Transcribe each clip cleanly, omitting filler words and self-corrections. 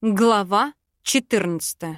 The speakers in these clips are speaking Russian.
Глава 14.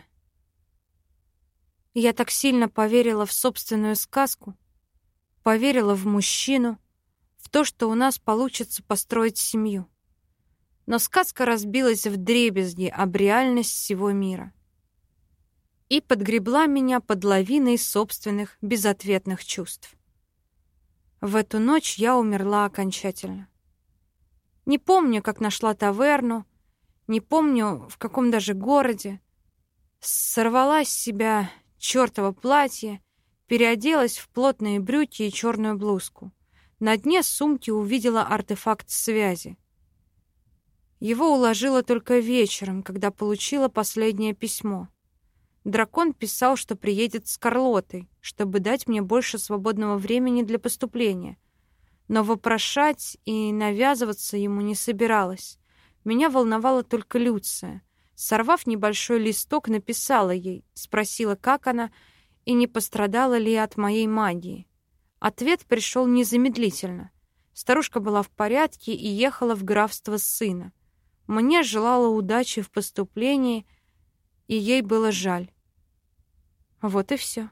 Я так сильно поверила в собственную сказку, поверила в мужчину, в то, что у нас получится построить семью. Но сказка разбилась вдребезги об реальность всего мира и подгребла меня под лавиной собственных безответных чувств. В эту ночь я умерла окончательно. Не помню, как нашла таверну, не помню, в каком даже городе. Сорвала с себя чёртово платье, переоделась в плотные брюки и черную блузку. На дне сумки увидела артефакт связи. Его уложила только вечером, когда получила последнее письмо. Дракон писал, что приедет с Карлотой, чтобы дать мне больше свободного времени для поступления. Но вопрошать и навязываться ему не собиралась. Меня волновала только Люция. Сорвав небольшой листок, написала ей, спросила, как она, и не пострадала ли от моей магии. Ответ пришел незамедлительно. Старушка была в порядке и ехала в графство сына. Мне желала удачи в поступлении, и ей было жаль. Вот и все.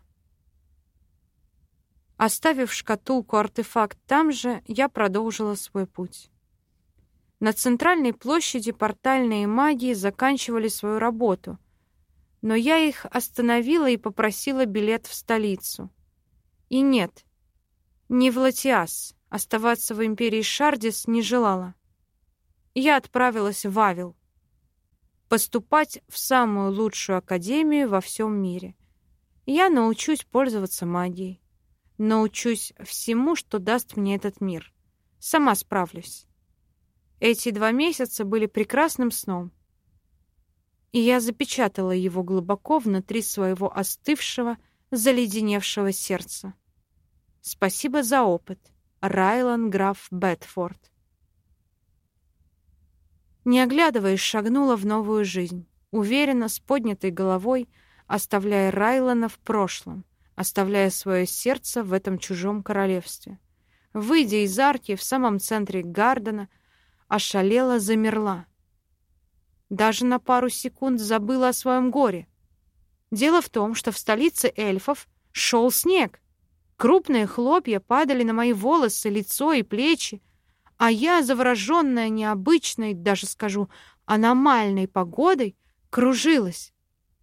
Оставив шкатулку-артефакт там же, я продолжила свой путь. На центральной площади портальные маги заканчивали свою работу, но я их остановила и попросила билет в столицу. И нет, не в Латиас, оставаться в империи Шардис не желала. Я отправилась в Авил, поступать в самую лучшую академию во всем мире. Я научусь пользоваться магией, научусь всему, что даст мне этот мир. Сама справлюсь. Эти 2 месяца были прекрасным сном, и я запечатала его глубоко внутри своего остывшего, заледеневшего сердца. Спасибо за опыт, Райлан граф Бетфорд. Не оглядываясь, шагнула в новую жизнь, уверенно, с поднятой головой, оставляя Райлана в прошлом, оставляя свое сердце в этом чужом королевстве. Выйдя из арки в самом центре Гардена, ошалела, замерла. Даже на пару секунд забыла о своем горе. Дело в том, что в столице эльфов шел снег. Крупные хлопья падали на мои волосы, лицо и плечи, а я, завороженная необычной, даже скажу, аномальной погодой, кружилась.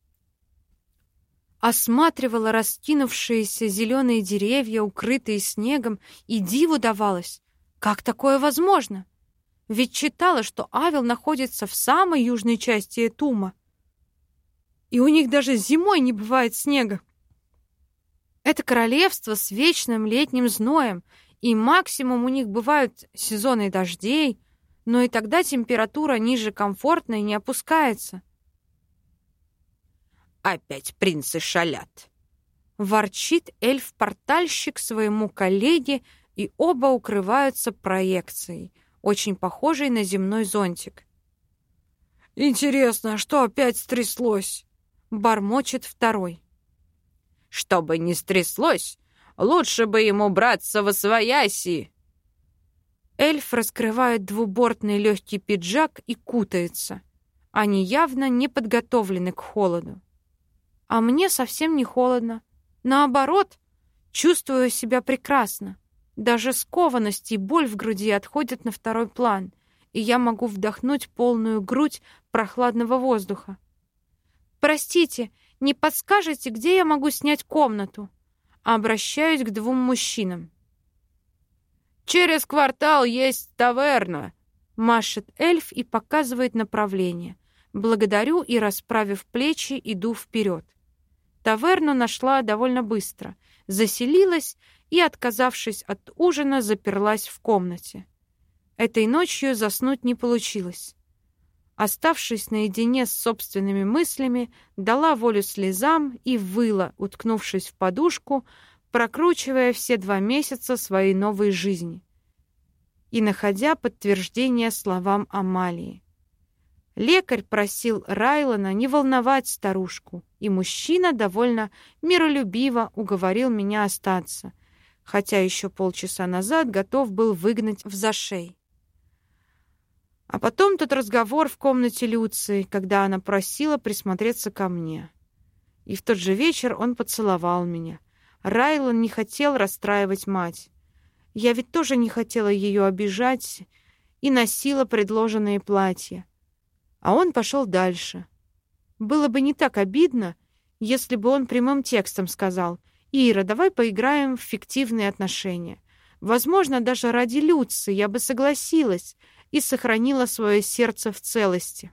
Осматривала раскинувшиеся зеленые деревья, укрытые снегом, и диву давалась. Как такое возможно? Ведь читала, что Авил находится в самой южной части Этума. И у них даже зимой не бывает снега. Это королевство с вечным летним зноем, и максимум у них бывают сезоны дождей, но и тогда температура ниже комфортной не опускается. «Опять принцы шалят!» — ворчит эльф-портальщик своему коллеге, и оба укрываются проекцией, очень похожий на земной зонтик. «Интересно, что опять стряслось?» — бормочет второй. «Что бы ни стряслось, лучше бы ему браться восвояси!» Эльф раскрывает двубортный легкий пиджак и кутается. Они явно не подготовлены к холоду. А мне совсем не холодно. Наоборот, чувствую себя прекрасно. Даже скованность и боль в груди отходят на второй план, и я могу вдохнуть полную грудь прохладного воздуха. «Простите, не подскажете, где я могу снять комнату?» Обращаюсь к 2 мужчинам. «Через квартал есть таверна», — машет эльф и показывает направление. Благодарю и, расправив плечи, иду вперед. Таверну нашла довольно быстро, заселилась и, отказавшись от ужина, заперлась в комнате. Этой ночью заснуть не получилось. Оставшись наедине с собственными мыслями, дала волю слезам и выла, уткнувшись в подушку, прокручивая все 2 месяца своей новой жизни и находя подтверждение словам Амалии. Лекарь просил Райлана не волновать старушку, и мужчина довольно миролюбиво уговорил меня остаться, хотя еще полчаса назад готов был выгнать в зашей. А потом тот разговор в комнате Люции, когда она просила присмотреться ко мне. И в тот же вечер он поцеловал меня. Райлан не хотел расстраивать мать. Я ведь тоже не хотела ее обижать и носила предложенные платья. А он пошел дальше. Было бы не так обидно, если бы он прямым текстом сказал: «Ира, давай поиграем в фиктивные отношения». Возможно, даже ради Люции я бы согласилась и сохранила свое сердце в целости.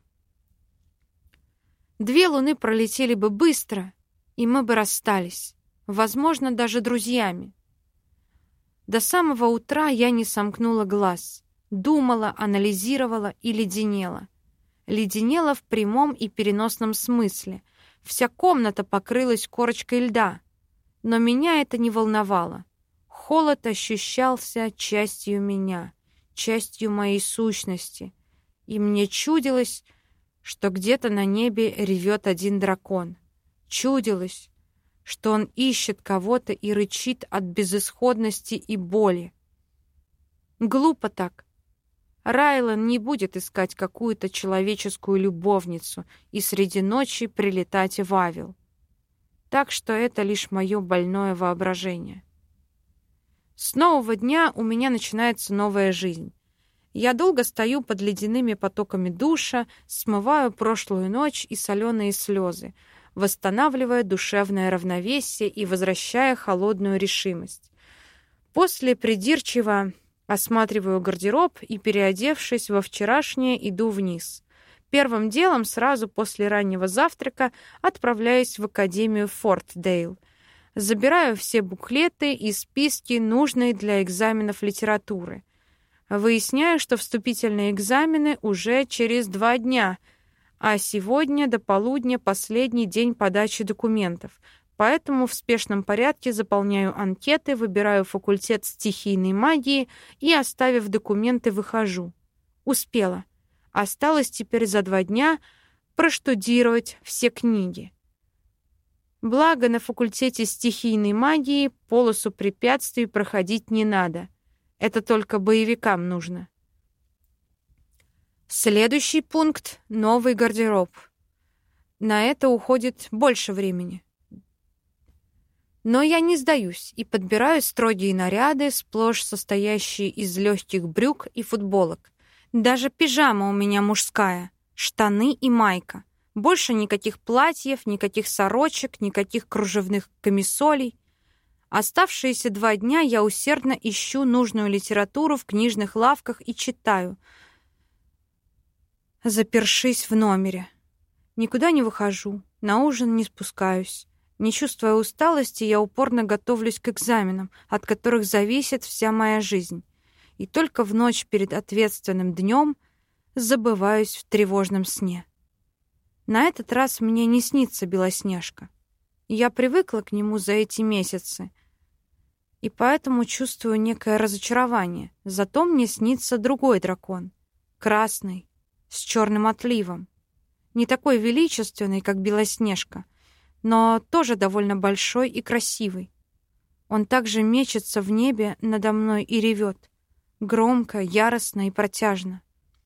2 луны пролетели бы быстро, и мы бы расстались, возможно, даже друзьями. До самого утра я не сомкнула глаз, думала, анализировала и леденела. Леденела в прямом и переносном смысле. Вся комната покрылась корочкой льда, но меня это не волновало. Холод ощущался частью меня, частью моей сущности, и мне чудилось, что где-то на небе ревет один дракон. Чудилось, что он ищет кого-то и рычит от безысходности и боли. Глупо так. Райлан не будет искать какую-то человеческую любовницу и среди ночи прилетать в Авил. Так что это лишь мое больное воображение. С нового дня у меня начинается новая жизнь. Я долго стою под ледяными потоками душа, смываю прошлую ночь и соленые слезы, восстанавливая душевное равновесие и возвращая холодную решимость. После придирчиво осматриваю гардероб и, переодевшись во вчерашнее, иду вниз. Первым делом, сразу после раннего завтрака, отправляюсь в Академию Фортдейл. Забираю все буклеты и списки, нужные для экзаменов литературы. Выясняю, что вступительные экзамены уже через 2 дня, а сегодня до полудня последний день подачи документов. Поэтому в спешном порядке заполняю анкеты, выбираю факультет стихийной магии и, оставив документы, выхожу. Успела. Осталось теперь за 2 дня проштудировать все книги. Благо, на факультете стихийной магии полосу препятствий проходить не надо. Это только боевикам нужно. Следующий пункт — новый гардероб. На это уходит больше времени. Но я не сдаюсь и подбираю строгие наряды, сплошь состоящие из легких брюк и футболок. Даже пижама у меня мужская, штаны и майка. Больше никаких платьев, никаких сорочек, никаких кружевных камисолей. Оставшиеся 2 дня я усердно ищу нужную литературу в книжных лавках и читаю, запершись в номере. Никуда не выхожу, на ужин не спускаюсь. Не чувствуя усталости, я упорно готовлюсь к экзаменам, от которых зависит вся моя жизнь. И только в ночь перед ответственным днем забываюсь в тревожном сне. На этот раз мне не снится Белоснежка. Я привыкла к нему за эти месяцы, и поэтому чувствую некое разочарование. Зато мне снится другой дракон, красный, с черным отливом. Не такой величественный, как Белоснежка, но тоже довольно большой и красивый. Он также мечется в небе надо мной и ревет, громко, яростно и протяжно.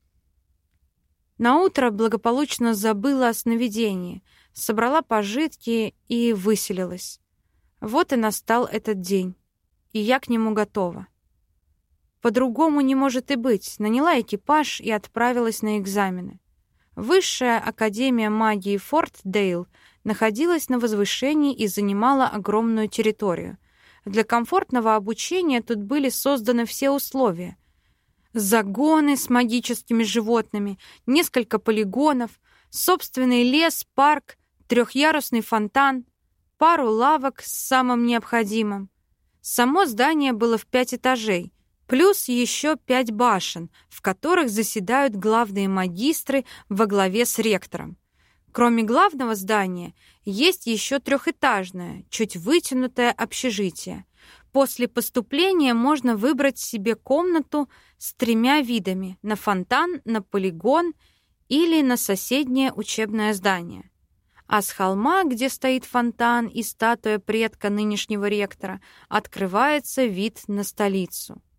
Наутро благополучно забыла о сновидении, собрала пожитки и выселилась. Вот и настал этот день, и я к нему готова. По-другому не может и быть. Наняла экипаж и отправилась на экзамены. Высшая академия магии Фортдейл находилась на возвышении и занимала огромную территорию. Для комфортного обучения тут были созданы все условия. Загоны с магическими животными, несколько полигонов, собственный лес, парк, 3-ярусный фонтан, пару лавок с самым необходимым. Само здание было в 5 этажей, плюс еще 5 башен, в которых заседают главные магистры во главе с ректором. Кроме главного здания, есть еще 3-этажное, чуть вытянутое общежитие. После поступления можно выбрать себе комнату с 3 видами: на фонтан, на полигон или на соседнее учебное здание. А с холма, где стоит фонтан и статуя предка нынешнего ректора, открывается вид на столицу.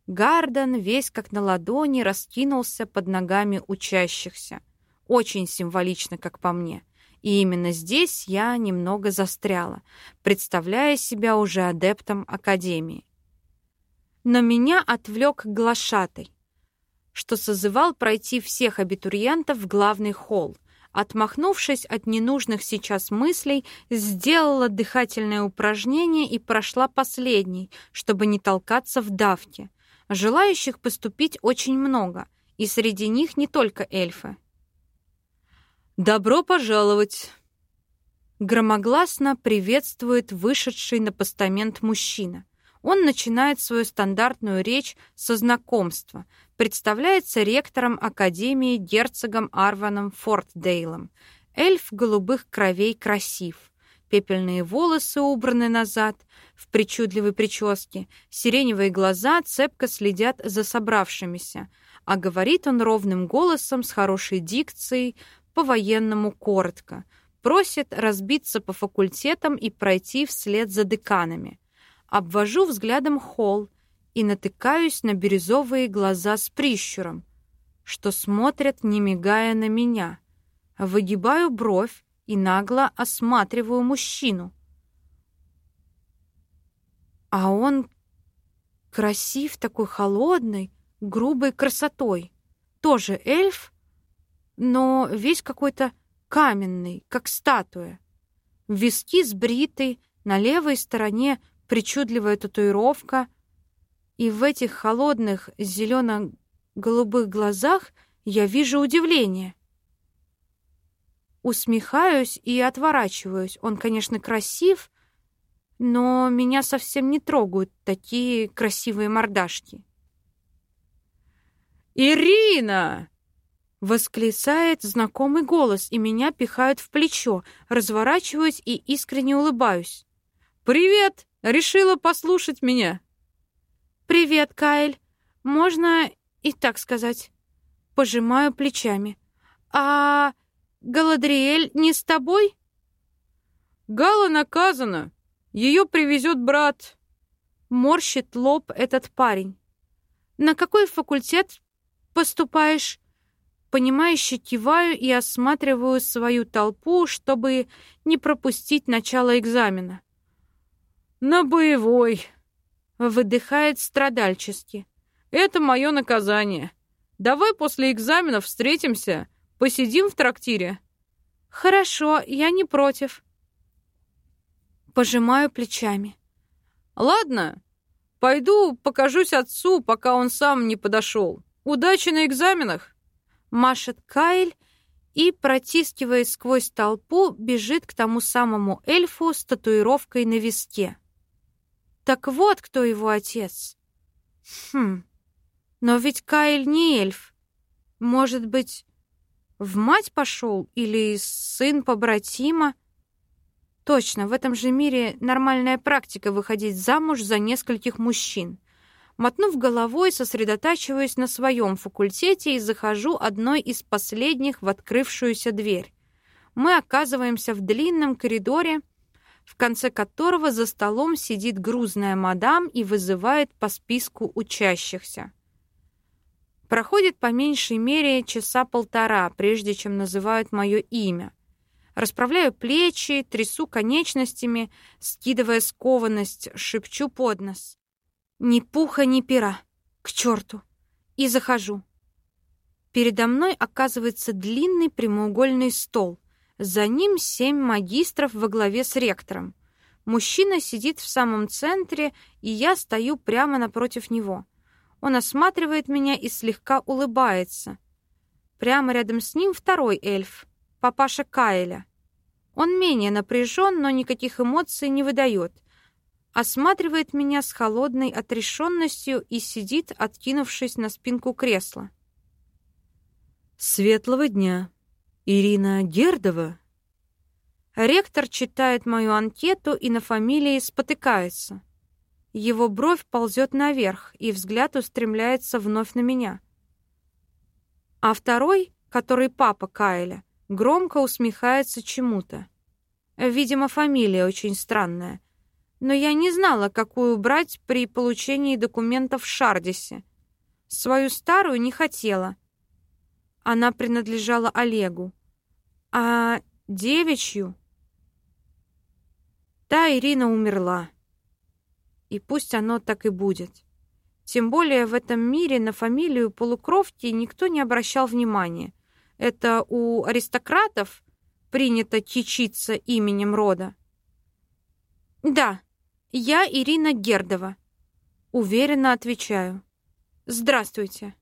Гарден весь как на ладони раскинулся под ногами учащихся. Очень символично, как по мне. И именно здесь я немного застряла, представляя себя уже адептом Академии. Но меня отвлек глашатай, что созывал пройти всех абитуриентов в главный холл. Отмахнувшись от ненужных сейчас мыслей, сделала дыхательное упражнение и прошла последней, чтобы не толкаться в давке. Желающих поступить очень много, и среди них не только эльфы. «Добро пожаловать!» Громогласно приветствует вышедший на постамент мужчина. Он начинает свою стандартную речь со знакомства, представляется ректором Академии герцогом Арваном Фортдейлом. Эльф голубых кровей красив. Пепельные волосы убраны назад, в причудливой прическе, сиреневые глаза цепко следят за собравшимися, а говорит он ровным голосом с хорошей дикцией, по-военному коротко. Просит разбиться по факультетам и пройти вслед за деканами. Обвожу взглядом холл и натыкаюсь на бирюзовые глаза с прищуром, что смотрят, не мигая на меня. Выгибаю бровь и нагло осматриваю мужчину. А он красив, такой холодной, грубой красотой. Тоже эльф, но весь какой-то каменный, как статуя. Виски сбриты, на левой стороне причудливая татуировка, и в этих холодных зелено-голубых глазах я вижу удивление. Усмехаюсь и отворачиваюсь. Он, конечно, красив, но меня совсем не трогают такие красивые мордашки. «Ирина!» — восклицает знакомый голос, и меня пихают в плечо. Разворачиваюсь и искренне улыбаюсь. «Привет! Решила послушать меня?» «Привет, Каэль. Можно и так сказать». Пожимаю плечами. «А Галадриэль не с тобой?» «Гала наказана. Ее привезет брат». Морщит лоб этот парень. «На какой факультет поступаешь?» Понимающе киваю и осматриваю свою толпу, чтобы не пропустить начало экзамена. «На боевой», — выдыхает страдальчески. «Это мое наказание. Давай после экзаменов встретимся, посидим в трактире». «Хорошо, я не против». Пожимаю плечами. «Ладно, пойду покажусь отцу, пока он сам не подошел. Удачи на экзаменах!» Машет Каэль и, протискиваясь сквозь толпу, бежит к тому самому эльфу с татуировкой на виске. Так вот, кто его отец. Но ведь Каэль не эльф. Может быть, в мать пошел или сын побратима? Точно, в этом же мире нормальная практика выходить замуж за нескольких мужчин. Мотнув головой, сосредотачиваюсь на своем факультете и захожу одной из последних в открывшуюся дверь. Мы оказываемся в длинном коридоре, в конце которого за столом сидит грузная мадам и вызывает по списку учащихся. Проходит по меньшей мере часа полтора, прежде чем называют мое имя. Расправляю плечи, трясу конечностями, скидывая скованность, шепчу под нос. Ни пуха, ни пера. К черту. И захожу. Передо мной оказывается длинный прямоугольный стол. За ним 7 магистров во главе с ректором. Мужчина сидит в самом центре, и я стою прямо напротив него. Он осматривает меня и слегка улыбается. Прямо рядом с ним второй эльф, папаша Каэля. Он менее напряжен, но никаких эмоций не выдает. Осматривает меня с холодной отрешенностью и сидит, откинувшись на спинку кресла. «Светлого дня! Ирина Гердова?» Ректор читает мою анкету и на фамилии спотыкается. Его бровь ползет наверх, и взгляд устремляется вновь на меня. А второй, который папа Каэля, громко усмехается чему-то. Видимо, фамилия очень странная. Но я не знала, какую брать при получении документов в Шардисе. Свою старую не хотела. Она принадлежала Олегу. А девичью... Та Ирина умерла. И пусть оно так и будет. Тем более в этом мире на фамилию полукровки никто не обращал внимания. Это у аристократов принято кичиться именем рода. Да, я Ирина Гердова. Уверенно отвечаю. Здравствуйте.